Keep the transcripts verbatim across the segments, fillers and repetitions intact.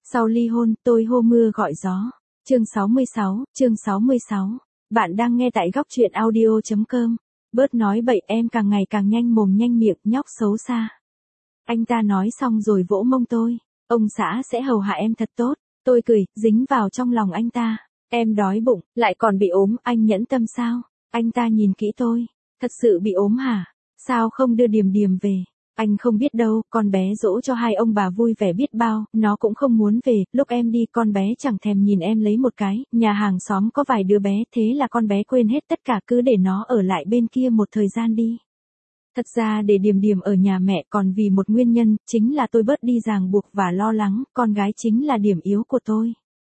Sau ly hôn, tôi hô mưa gọi gió. Chương sáu mươi sáu, chương sáu mươi sáu. Bạn đang nghe tại góc truyện audio chấm com. Bớt nói bậy, em càng ngày càng nhanh mồm nhanh miệng, nhóc xấu xa. Anh ta nói xong rồi vỗ mông tôi. Ông xã sẽ hầu hạ em thật tốt. Tôi cười, dính vào trong lòng anh ta. Em đói bụng, lại còn bị ốm, anh nhẫn tâm sao? Anh ta nhìn kỹ tôi. Thật sự bị ốm hả? Sao không đưa Điềm Điềm về? Anh không biết đâu, con bé dỗ cho hai ông bà vui vẻ biết bao, nó cũng không muốn về, lúc em đi con bé chẳng thèm nhìn em lấy một cái, nhà hàng xóm có vài đứa bé, thế là con bé quên hết tất cả, cứ để nó ở lại bên kia một thời gian đi. Thật ra để Điềm Điềm ở nhà mẹ còn vì một nguyên nhân, chính là tôi bớt đi ràng buộc và lo lắng, con gái chính là điểm yếu của tôi.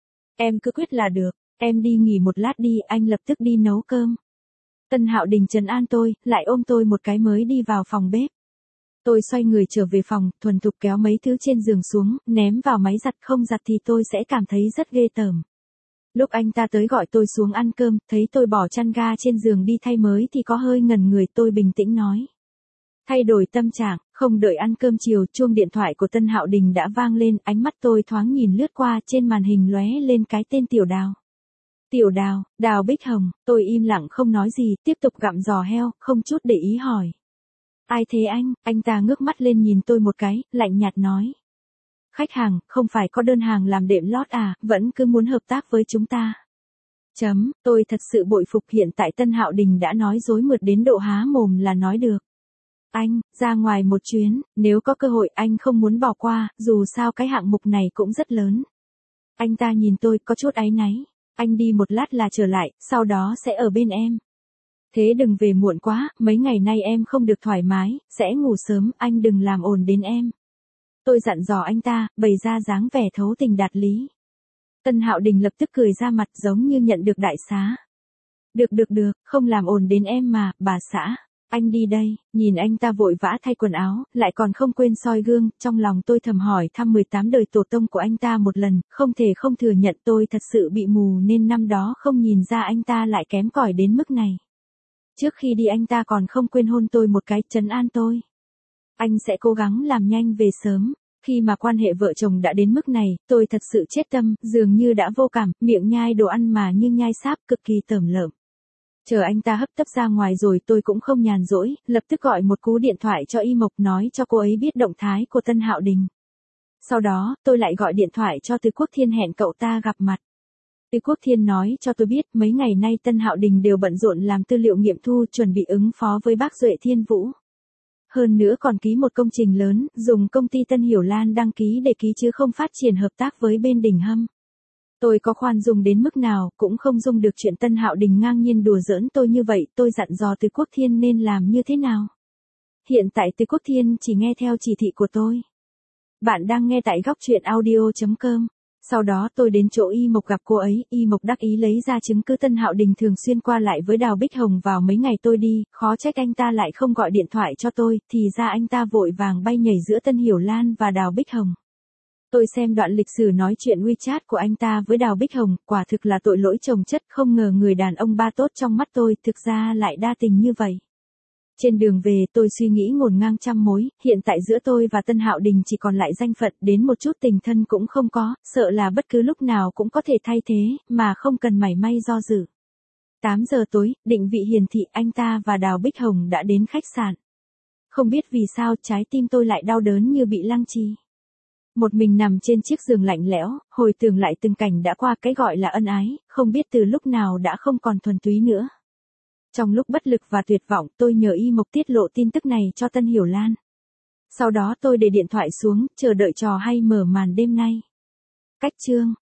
Em cứ quyết là được, em đi nghỉ một lát đi, anh lập tức đi nấu cơm. Tân Hạo Đình trấn an tôi, lại ôm tôi một cái mới đi vào phòng bếp. Tôi xoay người trở về phòng, thuần thục kéo mấy thứ trên giường xuống, ném vào máy giặt, không giặt thì tôi sẽ cảm thấy rất ghê tởm. Lúc anh ta tới gọi tôi xuống ăn cơm, thấy tôi bỏ chăn ga trên giường đi thay mới thì có hơi ngẩn người, tôi bình tĩnh nói. Thay đổi tâm trạng, không đợi ăn cơm chiều, chuông điện thoại của Tân Hạo Đình đã vang lên, ánh mắt tôi thoáng nhìn lướt qua, trên màn hình lóe lên cái tên Tiểu Đào. Tiểu Đào, Đào Bích Hồng, tôi im lặng không nói gì, tiếp tục gặm giò heo, không chút để ý hỏi. Ai thế anh? Anh ta ngước mắt lên nhìn tôi một cái, lạnh nhạt nói. Khách hàng, không phải có đơn hàng làm đệm lót à, vẫn cứ muốn hợp tác với chúng ta. Chấm, tôi thật sự bội phục, hiện tại Tân Hạo Đình đã nói dối mượt đến độ há mồm là nói được. Anh, ra ngoài một chuyến, nếu có cơ hội anh không muốn bỏ qua, dù sao cái hạng mục này cũng rất lớn. Anh ta nhìn tôi có chút áy náy. Anh đi một lát là trở lại, sau đó sẽ ở bên em. Thế đừng về muộn quá, mấy ngày nay em không được thoải mái, sẽ ngủ sớm, anh đừng làm ồn đến em. Tôi dặn dò anh ta, bày ra dáng vẻ thấu tình đạt lý. Tân Hạo Đình lập tức cười ra mặt giống như nhận được đại xá. Được được được, không làm ồn đến em mà, bà xã. Anh đi đây, nhìn anh ta vội vã thay quần áo, lại còn không quên soi gương, trong lòng tôi thầm hỏi thăm mười tám đời tổ tông của anh ta một lần, không thể không thừa nhận tôi thật sự bị mù nên năm đó không nhìn ra anh ta lại kém cỏi đến mức này. Trước khi đi anh ta còn không quên hôn tôi một cái, trấn an tôi. Anh sẽ cố gắng làm nhanh về sớm. Khi mà quan hệ vợ chồng đã đến mức này, tôi thật sự chết tâm, dường như đã vô cảm, miệng nhai đồ ăn mà như nhai sáp, cực kỳ tởm lợm. Chờ anh ta hấp tấp ra ngoài rồi tôi cũng không nhàn rỗi, lập tức gọi một cú điện thoại cho Y Mộc nói cho cô ấy biết động thái của Tân Hạo Đình. Sau đó, tôi lại gọi điện thoại cho Từ Quốc Thiên hẹn cậu ta gặp mặt. Từ Quốc Thiên nói cho tôi biết mấy ngày nay Tân Hạo Đình đều bận rộn làm tư liệu nghiệm thu chuẩn bị ứng phó với bác Duệ Thiên Vũ. Hơn nữa còn ký một công trình lớn, dùng công ty Tân Hiểu Lan đăng ký để ký chứ không phát triển hợp tác với bên Đình Hâm. Tôi có khoan dung đến mức nào, cũng không dung được chuyện Tân Hạo Đình ngang nhiên đùa giỡn tôi như vậy, tôi dặn dò Từ Quốc Thiên nên làm như thế nào. Hiện tại Từ Quốc Thiên chỉ nghe theo chỉ thị của tôi. Bạn đang nghe tại góc truyện audio chấm com. Sau đó tôi đến chỗ Y Mộc gặp cô ấy, Y Mộc đắc ý lấy ra chứng cứ Tân Hạo Đình thường xuyên qua lại với Đào Bích Hồng vào mấy ngày tôi đi, khó trách anh ta lại không gọi điện thoại cho tôi, thì ra anh ta vội vàng bay nhảy giữa Tân Hiểu Lan và Đào Bích Hồng. Tôi xem đoạn lịch sử nói chuyện WeChat của anh ta với Đào Bích Hồng, quả thực là tội lỗi chồng chất, không ngờ người đàn ông ba tốt trong mắt tôi thực ra lại đa tình như vậy. Trên đường về tôi suy nghĩ ngổn ngang trăm mối, hiện tại giữa tôi và Tân Hạo Đình chỉ còn lại danh phận, đến một chút tình thân cũng không có, sợ là bất cứ lúc nào cũng có thể thay thế, mà không cần mảy may do dự. tám giờ tối, định vị hiển thị anh ta và Đào Bích Hồng đã đến khách sạn. Không biết vì sao trái tim tôi lại đau đớn như bị lăng trì. Một mình nằm trên chiếc giường lạnh lẽo, hồi tưởng lại từng cảnh đã qua, cái gọi là ân ái, không biết từ lúc nào đã không còn thuần túy nữa. Trong lúc bất lực và tuyệt vọng, tôi nhờ Y Mộc tiết lộ tin tức này cho Tân Hiểu Lan. Sau đó tôi để điện thoại xuống, chờ đợi trò hay mở màn đêm nay. Cách chương